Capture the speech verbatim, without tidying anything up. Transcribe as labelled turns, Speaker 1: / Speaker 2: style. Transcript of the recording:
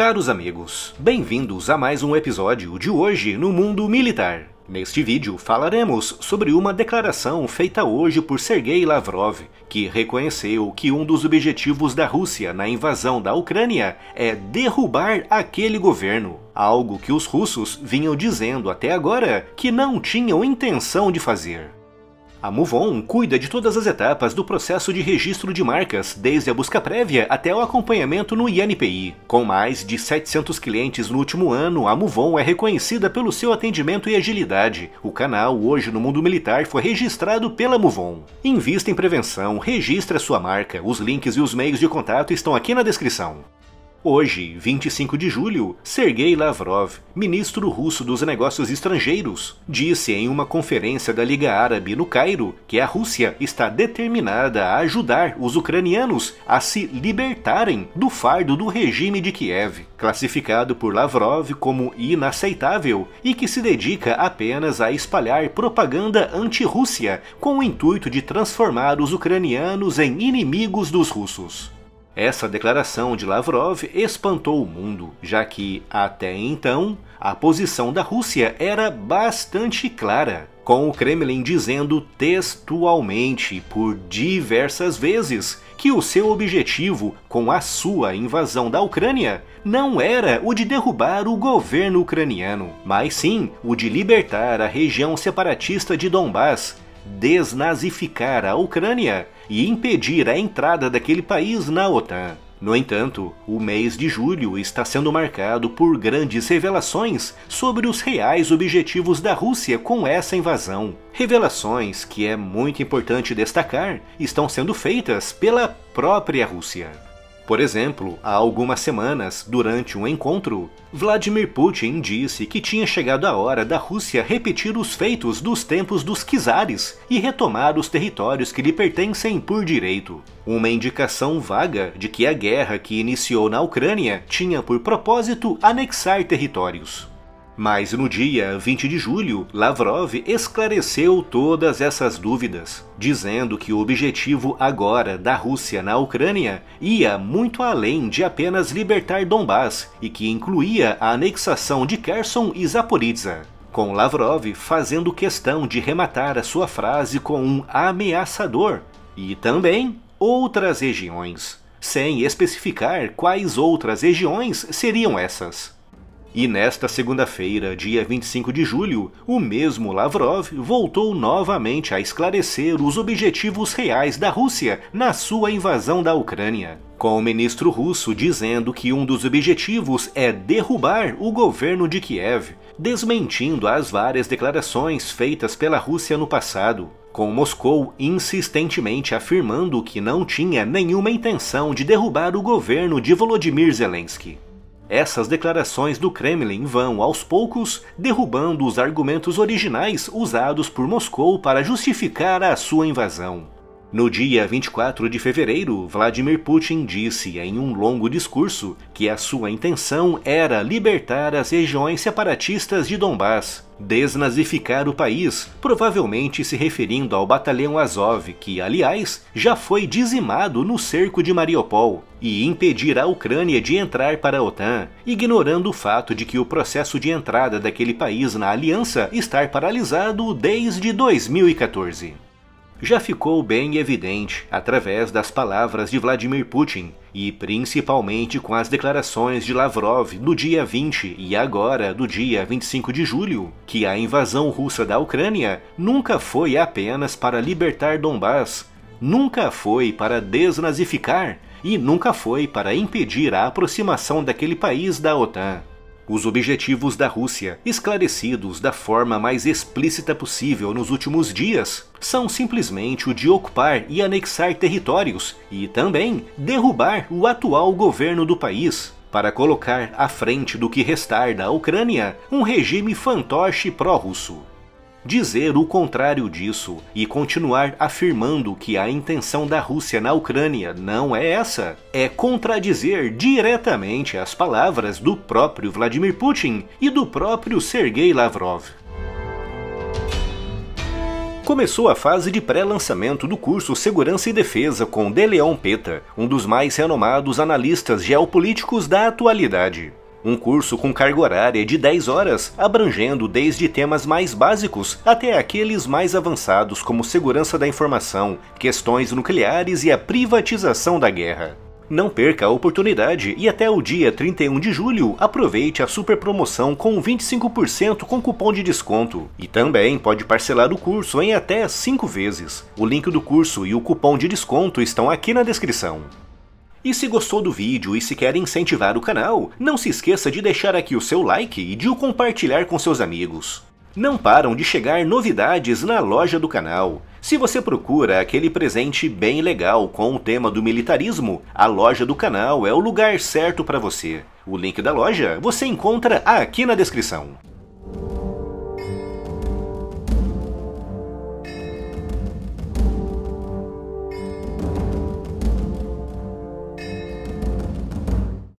Speaker 1: Caros amigos, bem-vindos a mais um episódio de Hoje no Mundo Militar. Neste vídeo falaremos sobre uma declaração feita hoje por Sergei Lavrov, que reconheceu que um dos objetivos da Rússia na invasão da Ucrânia é derrubar aquele governo, algo que os russos vinham dizendo até agora que não tinham intenção de fazer. A MoveOn cuida de todas as etapas do processo de registro de marcas, desde a busca prévia até o acompanhamento no I N P I. Com mais de setecentos clientes no último ano, a MoveOn é reconhecida pelo seu atendimento e agilidade. O canal Hoje no Mundo Militar foi registrado pela MoveOn. Invista em prevenção, registre a sua marca. Os links e os meios de contato estão aqui na descrição. Hoje, vinte e cinco de julho, Sergei Lavrov, ministro russo dos Negócios Estrangeiros, disse em uma conferência da Liga Árabe no Cairo que a Rússia está determinada a ajudar os ucranianos a se libertarem do fardo do regime de Kiev, classificado por Lavrov como inaceitável e que se dedica apenas a espalhar propaganda anti-Rússia com o intuito de transformar os ucranianos em inimigos dos russos. Essa declaração de Lavrov espantou o mundo, já que, até então, a posição da Rússia era bastante clara, com o Kremlin dizendo textualmente por diversas vezes que o seu objetivo com a sua invasão da Ucrânia não era o de derrubar o governo ucraniano, mas sim o de libertar a região separatista de Donbás, desnazificar a Ucrânia e impedir a entrada daquele país na OTAN. No entanto, o mês de julho está sendo marcado por grandes revelações sobre os reais objetivos da Rússia com essa invasão. Revelações que é muito importante destacar estão sendo feitas pela própria Rússia. Por exemplo, há algumas semanas, durante um encontro, Vladimir Putin disse que tinha chegado a hora da Rússia repetir os feitos dos tempos dos czares e retomar os territórios que lhe pertencem por direito. Uma indicação vaga de que a guerra que iniciou na Ucrânia tinha por propósito anexar territórios. Mas no dia vinte de julho, Lavrov esclareceu todas essas dúvidas, dizendo que o objetivo agora da Rússia na Ucrânia ia muito além de apenas libertar Donbás e que incluía a anexação de Kherson e Zaporizhzhia, com Lavrov fazendo questão de rematar a sua frase com um ameaçador e também outras regiões, sem especificar quais outras regiões seriam essas. E nesta segunda-feira, dia vinte e cinco de julho, o mesmo Lavrov voltou novamente a esclarecer os objetivos reais da Rússia na sua invasão da Ucrânia, com o ministro russo dizendo que um dos objetivos é derrubar o governo de Kiev, desmentindo as várias declarações feitas pela Rússia no passado, com Moscou insistentemente afirmando que não tinha nenhuma intenção de derrubar o governo de Volodymyr Zelensky. Essas declarações do Kremlin vão, aos poucos, derrubando os argumentos originais usados por Moscou para justificar a sua invasão. No dia vinte e quatro de fevereiro, Vladimir Putin disse em um longo discurso que a sua intenção era libertar as regiões separatistas de Donbás, desnazificar o país, provavelmente se referindo ao batalhão Azov, que, aliás, já foi dizimado no cerco de Mariupol, e impedir a Ucrânia de entrar para a OTAN, ignorando o fato de que o processo de entrada daquele país na aliança está paralisado desde dois mil e quatorze. Já ficou bem evidente, através das palavras de Vladimir Putin, e principalmente com as declarações de Lavrov no dia vinte e agora do dia vinte e cinco de julho, que a invasão russa da Ucrânia nunca foi apenas para libertar Donbás, nunca foi para desnazificar e nunca foi para impedir a aproximação daquele país da OTAN. Os objetivos da Rússia, esclarecidos da forma mais explícita possível nos últimos dias, são simplesmente o de ocupar e anexar territórios e também derrubar o atual governo do país, para colocar à frente do que restar da Ucrânia um regime fantoche pró-russo. Dizer o contrário disso e continuar afirmando que a intenção da Rússia na Ucrânia não é essa, é contradizer diretamente as palavras do próprio Vladimir Putin e do próprio Sergei Lavrov. Começou a fase de pré-lançamento do curso Segurança e Defesa com De Leon Peta, um dos mais renomados analistas geopolíticos da atualidade. Um curso com carga horária de dez horas, abrangendo desde temas mais básicos até aqueles mais avançados como segurança da informação, questões nucleares e a privatização da guerra. Não perca a oportunidade e até o dia trinta e um de julho aproveite a super promoção com vinte e cinco por cento com cupom de desconto. E também pode parcelar o curso em até cinco vezes. O link do curso e o cupom de desconto estão aqui na descrição. E se gostou do vídeo e se quer incentivar o canal, não se esqueça de deixar aqui o seu like e de o compartilhar com seus amigos. Não param de chegar novidades na loja do canal. Se você procura aquele presente bem legal com o tema do militarismo, a loja do canal é o lugar certo para você. O link da loja você encontra aqui na descrição.